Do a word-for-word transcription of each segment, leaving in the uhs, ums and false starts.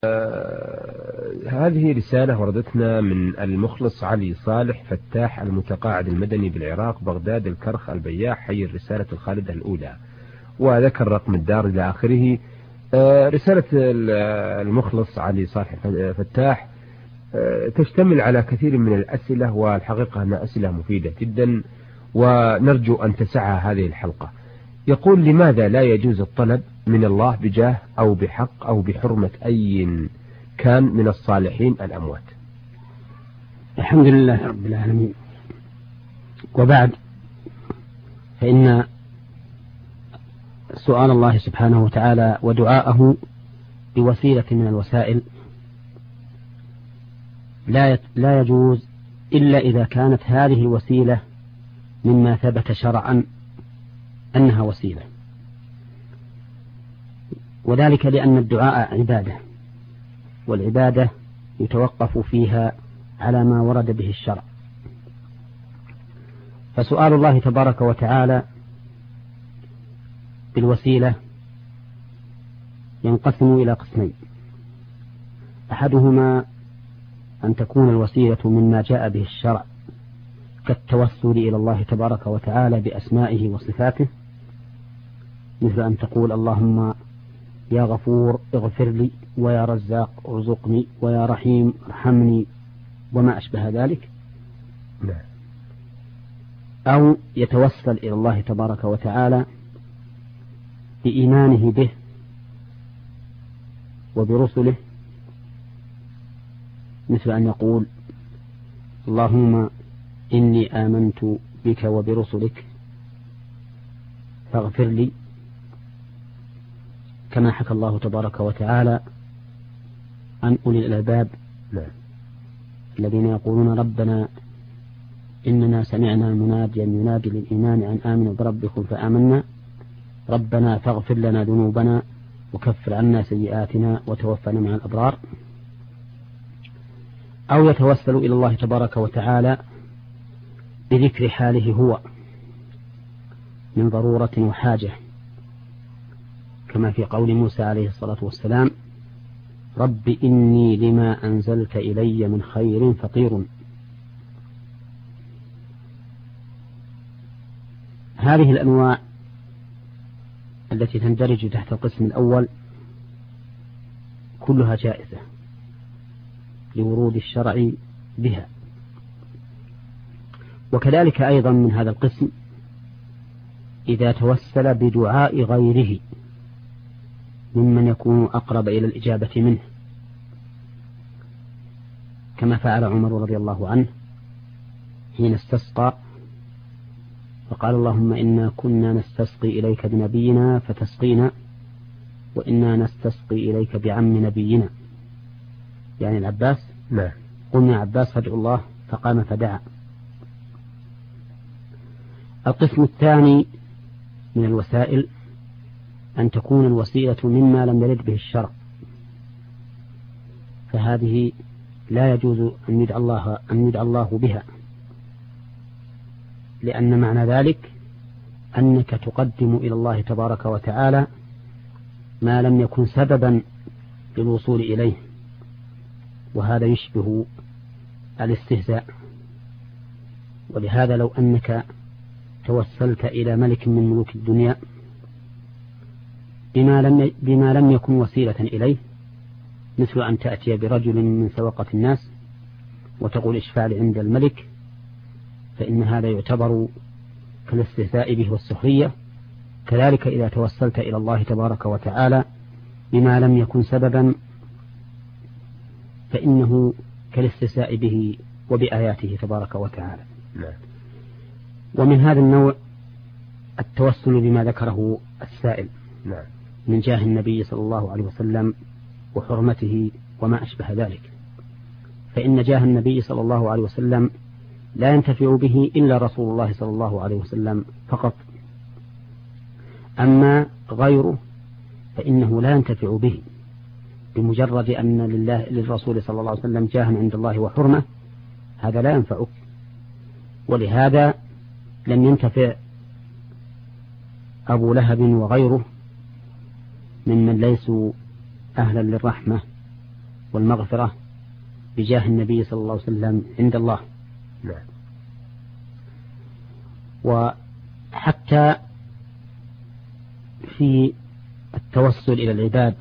آه هذه رسالة وردتنا من المخلص علي صالح فتاح المتقاعد المدني بالعراق، بغداد، الكرخ، البياح، حي الرسالة الخالدة الأولى، وذكر رقم الدار إلى آخره. آه رسالة المخلص علي صالح فتاح آه تشتمل على كثير من الأسئلة، والحقيقة أنها أسئلة مفيدة جدا، ونرجو أن تسعها هذه الحلقة. يقول: لماذا لا يجوز الطلب من الله بجاه أو بحق أو بحرمة أي كان من الصالحين الأموات؟ الحمد لله رب العالمين، وبعد، فإن سؤال الله سبحانه وتعالى ودعاءه بوسيلة من الوسائل لا لا يجوز إلا إذا كانت هذه الوسيلة مما ثبت شرعا أنها وسيلة، وذلك لأن الدعاء عبادة، والعبادة يتوقف فيها على ما ورد به الشرع. فسؤال الله تبارك وتعالى بالوسيلة ينقسم إلى قسمين: أحدهما أن تكون الوسيلة مما جاء به الشرع كالتوسل إلى الله تبارك وتعالى بأسمائه وصفاته، مثل أن تقول: اللهم يا غفور اغفر لي، ويا رزاق ارزقني، ويا رحيم ارحمني، وما أشبه ذلك. أو يتوسل إلى الله تبارك وتعالى بإيمانه به وبرسله، مثل أن يقول: اللهم إني آمنت بك وبرسلك فاغفر لي، كما حكى الله تبارك وتعالى عن أولي الألباب الذين يقولون: ربنا إننا سمعنا مناديا ينادي للإيمان أن آمنوا بربكم فآمنا ربنا فاغفر لنا ذنوبنا وكفر عنا سيئاتنا وتوفنا مع الأبرار. أو يتوسل إلى الله تبارك وتعالى بذكر حاله هو من ضرورة وحاجة، كما في قول موسى عليه الصلاة والسلام: رب إني لما أنزلت إلي من خير فقير. هذه الأنواع التي تندرج تحت القسم الأول كلها جائزة لورود الشرع بها، وكذلك أيضا من هذا القسم إذا توسل بدعاء غيره ممن يكون أقرب إلى الإجابة منه، كما فعل عمر رضي الله عنه حين استسقى فقال: اللهم إنا كنا نستسقي إليك بنبينا فتسقينا، وإنا نستسقي إليك بعم نبينا، يعني العباس. نعم. قلنا: عباس فادعو الله، فقام فدعا. القسم الثاني من الوسائل أن تكون الوسيلة مما لم يرد به الشرع، فهذه لا يجوز أن يدعى الله, أن يدعى الله بها، لأن معنى ذلك أنك تقدم إلى الله تبارك وتعالى ما لم يكن سببا للوصول إليه، وهذا يشبه الاستهزاء. ولهذا لو أنك توسلت إلى ملك من ملوك الدنيا بما لم, بما لم يكن وسيلة إليه، مثل أن تأتي برجل من سوقة الناس وتقول: اشفع لي عند الملك، فإن هذا يعتبر كالاستهزاء به والسخرية. كذلك إذا توسلت إلى الله تبارك وتعالى بما لم يكن سببا فإنه كالاستهزاء به وبآياته تبارك وتعالى. لا. ومن هذا النوع التوسل بما ذكره السائل لا. من جاه النبي صلى الله عليه وسلم وحرمته وما أشبه ذلك، فإن جاه النبي صلى الله عليه وسلم لا ينتفع به إلا رسول الله صلى الله عليه وسلم فقط، أما غيره فإنه لا ينتفع به، بمجرد أن لله للرسول صلى الله عليه وسلم جاه عند الله وحرمة هذا لا ينفعه. ولهذا لم ينتفع أبو لهب وغيره ممن ليسوا أهلا للرحمة والمغفرة بجاه النبي صلى الله عليه وسلم عند الله. نعم. وحتى في التوسل إلى العباد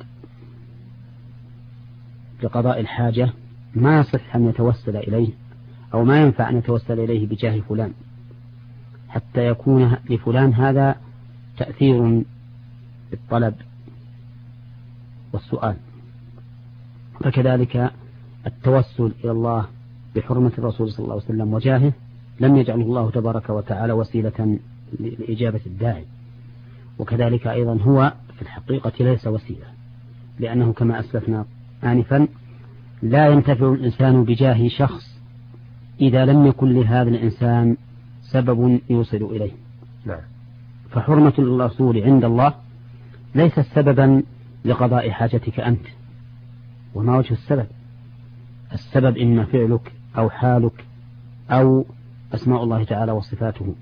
لقضاء الحاجة ما يصح أن يتوسل إليه أو ما ينفع أن يتوسل إليه بجاه فلان حتى يكون لفلان هذا تأثير بالطلب والسؤال. فكذلك التوسل إلى الله بحرمة الرسول صلى الله عليه وسلم وجاهه لم يجعله الله تبارك وتعالى وسيلة لإجابة الداعي، وكذلك أيضا هو في الحقيقة ليس وسيلة، لأنه كما أسلفنا آنفا لا ينتفع الإنسان بجاه شخص إذا لم يكن لهذا الإنسان سبب يوصل إليه. نعم. فحرمة الرسول عند الله ليس سببا لقضاء حاجتك أنت. وما وجه السبب؟ السبب إما فعلك أو حالك أو أسماء الله تعالى وصفاته.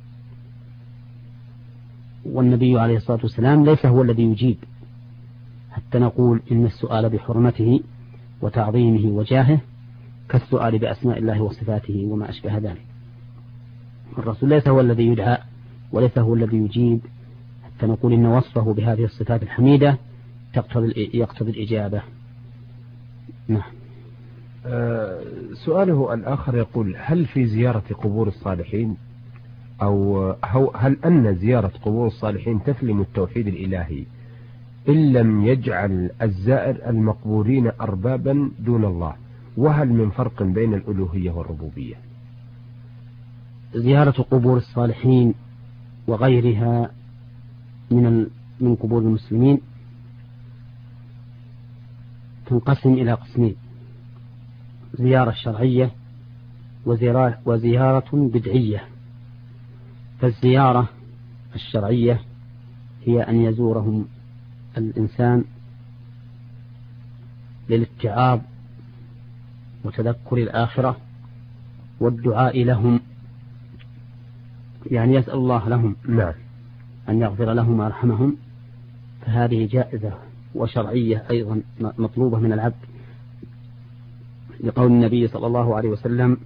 والنبي عليه الصلاة والسلام ليس هو الذي يجيب حتى نقول إن السؤال بحرمته وتعظيمه وجاهه كالسؤال بأسماء الله وصفاته وما أشبه ذلك. الرسول ليس هو الذي يدعى وليس هو الذي يجيب حتى نقول إن وصفه بهذه الصفات الحميدة يقتضي الإجابة. نعم. أه سؤاله الآخر يقول: هل في زيارة قبور الصالحين أو هل أن زيارة قبور الصالحين تسلم التوحيد الإلهي إن لم يجعل الزائر المقبورين أربابا دون الله؟ وهل من فرق بين الألوهية والربوبية؟ زيارة قبور الصالحين وغيرها من من قبور المسلمين تنقسم إلى قسمين: زيارة شرعية وزيارة بدعية. فالزيارة الشرعية هي أن يزورهم الإنسان للاتعاظ وتذكر الآخرة والدعاء لهم، يعني يسأل الله لهم نعم أن يغفر لهم ويرحمهم، فهذه جائزة وشرعية أيضا مطلوبة من العبد، لقول النبي صلى الله عليه وسلم: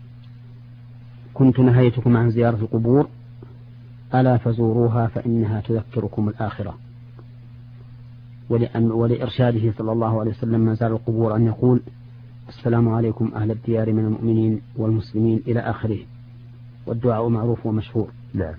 كنت نهيتكم عن زيارة القبور ألا فزوروها فإنها تذكركم الآخرة. ولإرشاده صلى الله عليه وسلم من زار القبور أن يقول: السلام عليكم أهل الديار من المؤمنين والمسلمين إلى آخره، والدعاء معروف ومشهور. نعم.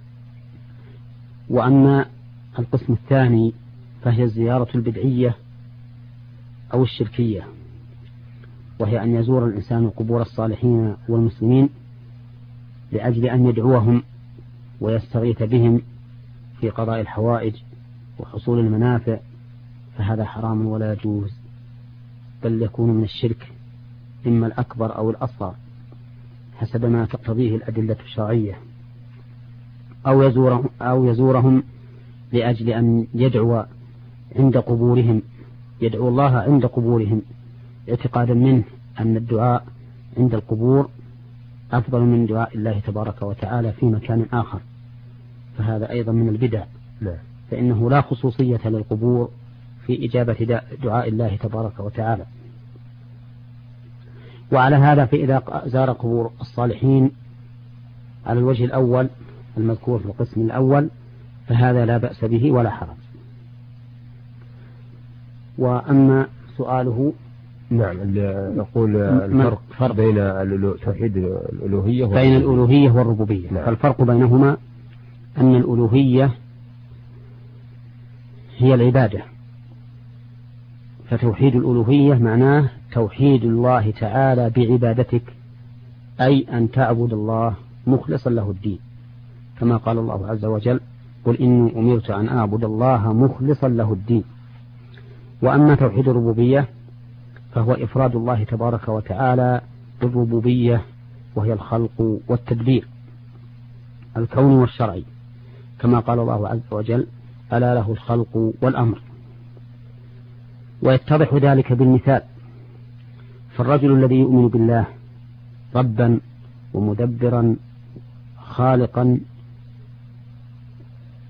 وأما القسم الثاني فهي الزيارة البدعية أو الشركية، وهي أن يزور الإنسان قبور الصالحين والمسلمين لأجل أن يدعوهم ويستغيث بهم في قضاء الحوائج وحصول المنافع، فهذا حرام ولا يجوز، بل يكون من الشرك إما الأكبر أو الأصغر حسب ما تقتضيه الأدلة الشرعية. أو يزورهم, أو يزورهم لأجل أن يدعو عند قبورهم، يدعو الله عند قبورهم اعتقادا منه أن الدعاء عند القبور أفضل من دعاء الله تبارك وتعالى في مكان آخر، فهذا أيضا من البدع. لا. فإنه لا خصوصية للقبور في إجابة دعاء الله تبارك وتعالى. وعلى هذا فإذا زار قبور الصالحين على الوجه الأول المذكور في القسم الأول فهذا لا بأس به ولا حرج. وأما سؤاله نعم نقول الفرق فرق بين توحيد الألوهية بين الألوهية والربوبية. نعم. فالفرق بينهما أن الألوهية هي العبادة، فتوحيد الألوهية معناه توحيد الله تعالى بعبادتك، أي أن تعبد الله مخلصا له الدين، كما قال الله عز وجل: قل إني أمرت أن أعبد الله مخلصا له الدين. وأما توحيد الربوبية فهو إفراد الله تبارك وتعالى بالربوبية، وهي الخلق والتدبير الكوني والشرعي، كما قال الله عز وجل: ألا له الخلق والأمر. ويتضح ذلك بالمثال، فالرجل الذي يؤمن بالله ربا ومدبرا خالقا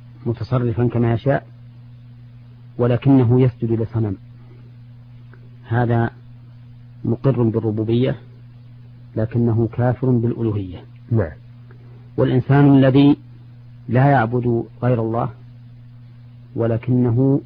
متصرفا كما يشاء، ولكنه يسجد لصنم، هذا مقر بالربوبية لكنه كافر بالألوهية. نعم. والإنسان الذي لا يعبد غير الله ولكنه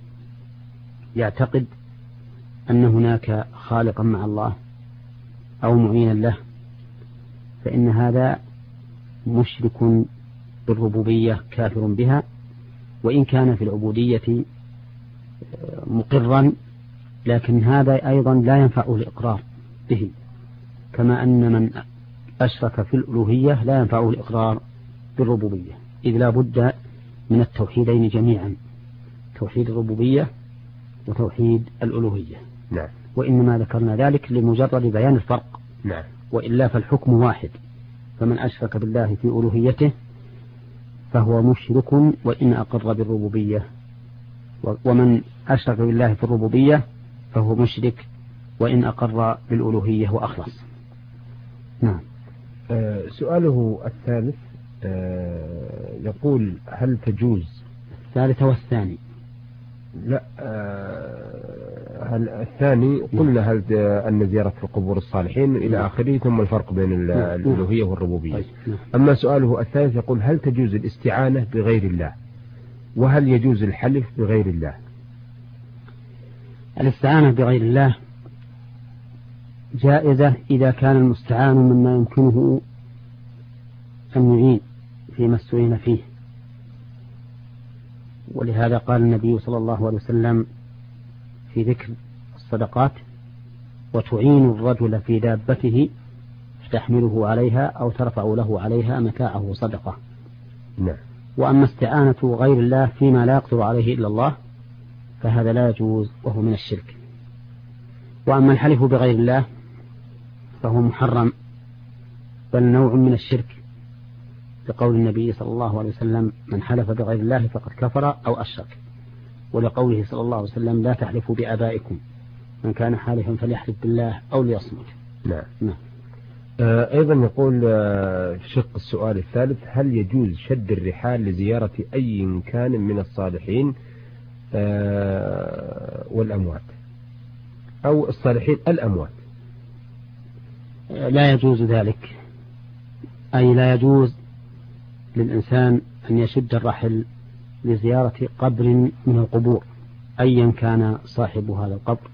يعتقد أن هناك خالقا مع الله أو معينا له فإن هذا مشرك بالربوبية كافر بها، وإن كان في العبودية مقرا لكن هذا أيضا لا ينفعه الإقرار به، كما أن من أشرك في الألوهية لا ينفعه الإقرار بالربوبية، إذ لا بد من التوحيدين جميعا، توحيد الربوبية وتوحيد الألوهية. نعم. وإنما ذكرنا ذلك لمجرد بيان الفرق. نعم. وإلا فالحكم واحد، فمن أشرك بالله في ألوهيته فهو مشرك وإن أقر بالربوبية، ومن أشرك بالله في الربوبية فهو مشرك وإن أقر بالألوهية وأخلص. نعم. آه سؤاله الثالث آه يقول هل تجوز الثالث والثاني؟ لا آه هل الثاني قلنا هل أن زيارة القبور الصالحين إلى آخره ثم الفرق بين الألوهية والربوبية. أما سؤاله الثالث يقول هل تجوز الاستعانة بغير الله، وهل يجوز الحلف بغير الله؟ الاستعانة بغير الله جائزة إذا كان المستعان مما يمكنه أن يعين فيما استعين فيه، ولهذا قال النبي صلى الله عليه وسلم في ذكر الصدقات: وتعين الرجل في دابته تحمله عليها أو ترفع له عليها متاعه صدقة. نعم. وأما استعانة غير الله فيما لا يقدر عليه إلا الله فهذا لا يجوز وهو من الشرك. وأما الحلف بغير الله فهو محرم بل نوع من الشرك، لقول النبي صلى الله عليه وسلم: من حلف بغير الله فقد كفر أو أشرك، ولقوله صلى الله عليه وسلم: لا تحلفوا بآبائكم، من كان حالفا فليحلف بالله أو ليصمت. نعم. نعم. آه أيضا يقول آه في شق السؤال الثالث: هل يجوز شد الرحال لزيارة أي كان من الصالحين آه والأموات، أو الصالحين الأموات؟ لا يجوز ذلك، أي لا يجوز للإنسان أن يشد الرحل لزيارة قبر من القبور أيا كان صاحب هذا القبر،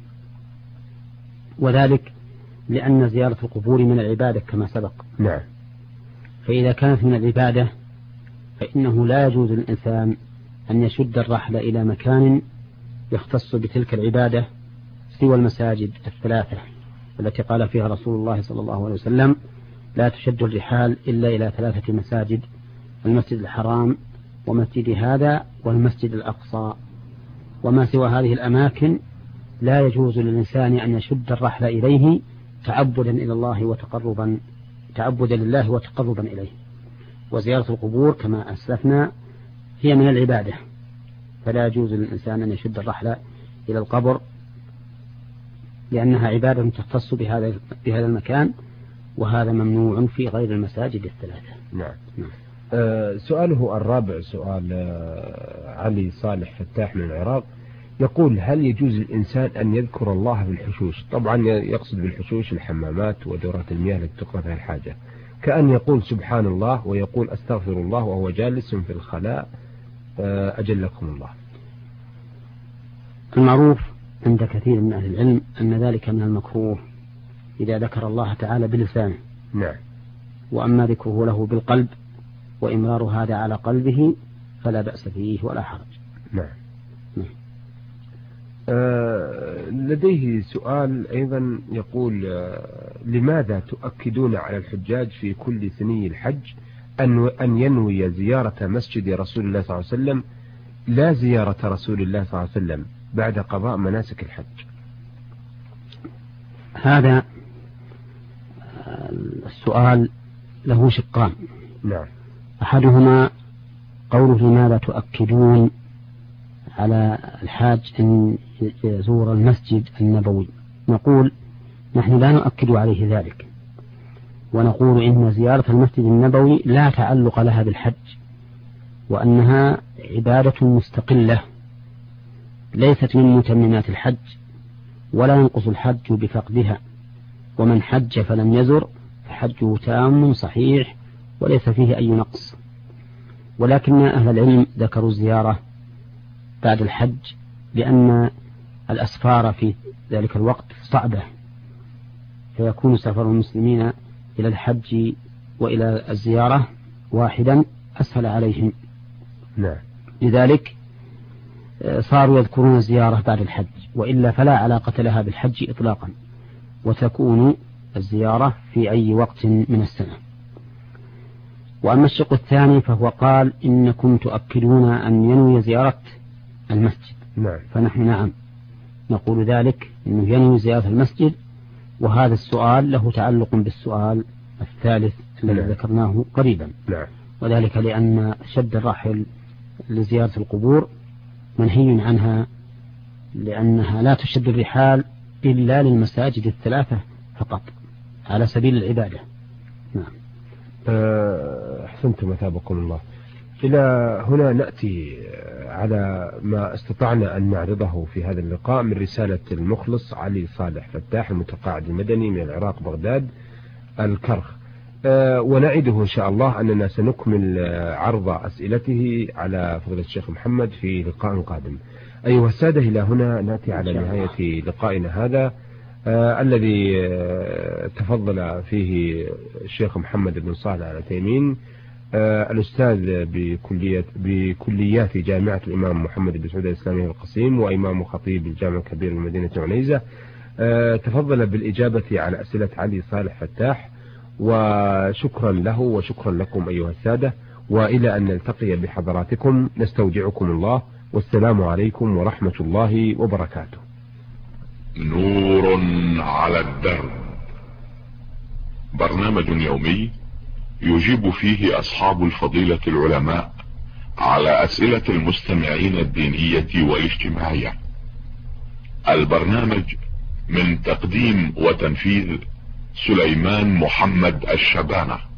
وذلك لأن زيارة القبور من العبادة كما سبق. نعم. فإذا كانت من العبادة فإنه لا يجوز للإنسان أن يشد الرحل إلى مكان يختص بتلك العبادة سوى المساجد الثلاثة التي قال فيها رسول الله صلى الله عليه وسلم: لا تشد الرحال إلا إلى ثلاثة مساجد: المسجد الحرام ومسجد هذا والمسجد الأقصى. وما سوى هذه الأماكن لا يجوز للإنسان أن يشد الرحل إليه تعبدا إلى الله وتقربا تعبدا لله وتقربا إليه. وزيارة القبور كما أسلفنا هي من العبادة، فلا يجوز للإنسان أن يشد الرحل إلى القبر لأنها عبادة تختص بهذا بهذا المكان، وهذا ممنوع في غير المساجد الثلاثة. نعم. نعم. آه سؤاله الرابع سؤال آه علي صالح فتاح من العراق، يقول: هل يجوز للإنسان أن يذكر الله بالحشوش؟ طبعا يقصد بالحشوش الحمامات ودورات المياه التي تقضى فيها الحاجة، كأن يقول سبحان الله ويقول أستغفر الله وهو جالس في الخلاء آه أجلكم الله. المعروف عند كثير من أهل العلم أن ذلك من المكروه إذا ذكر الله تعالى بلسانه. نعم. وأما ذكره له بالقلب وإمرار هذا على قلبه فلا بأس فيه ولا حرج. نعم. نعم. آه لديه سؤال أيضا يقول: آه لماذا تؤكدون على الحجاج في كل ثني الحج أن أن ينوي زيارة مسجد رسول الله صلى الله عليه وسلم لا زيارة رسول الله صلى الله عليه وسلم بعد قضاء مناسك الحج؟ هذا السؤال له شقان. نعم. أحدهما قوله: لماذا تؤكدون على الحاج أن يزور المسجد النبوي؟ نقول: نحن لا نؤكد عليه ذلك، ونقول إن زيارة المسجد النبوي لا تعلق لها بالحج، وأنها عبادة مستقلة ليست من متممات الحج، ولا ينقص الحج بفقدها، ومن حج فلم يزر فحجه تام صحيح وليس فيه أي نقص. ولكن أهل العلم ذكروا الزيارة بعد الحج لأن الأسفار في ذلك الوقت صعبة، فيكون سفر المسلمين إلى الحج وإلى الزيارة واحدا أسهل عليهم. نعم. لذلك صاروا يذكرون الزيارة بعد الحج، وإلا فلا علاقة لها بالحج إطلاقا، وتكون الزيارة في أي وقت من السنة. وأما الشق الثاني فهو قال إنكم تؤكدون أن ينوي زيارة المسجد. نعم. فنحن نعم نقول ذلك، إنه ينوي زيارة المسجد، وهذا السؤال له تعلق بالسؤال الثالث الذي نعم. ذكرناه قريبا. نعم. وذلك لأن شد الرحل لزيارة القبور منهي عنها، لأنها لا تشد الرحال إلا للمساجد الثلاثة فقط على سبيل العبادة. نعم. أحسنتم أثابكم الله. إلى هنا نأتي على ما استطعنا أن نعرضه في هذا اللقاء من رسالة المخلص علي صالح فتاح المتقاعد المدني من العراق بغداد الكرخ، ونعده إن شاء الله أننا سنكمل عرض أسئلته على فضيلة الشيخ محمد في لقاء قادم. أيها السادة، إلى هنا نأتي على نهاية لقائنا هذا آه الذي آه تفضل فيه الشيخ محمد بن صالح العثيمين آه الأستاذ بكلية بكليات جامعة الإمام محمد بن سعود الإسلامية القصيم وإمام خطيب الجامع الكبير بمدينة عنيزة، آه تفضل بالإجابة على أسئلة علي صالح فتاح، وشكرا له وشكرا لكم أيها السادة، وإلى أن نلتقي بحضراتكم نستودعكم الله، والسلام عليكم ورحمة الله وبركاته. نور على الدرب، برنامج يومي يجيب فيه أصحاب الفضيلة العلماء على أسئلة المستمعين الدينية والاجتماعية. البرنامج من تقديم وتنفيذ سليمان محمد الشبانة.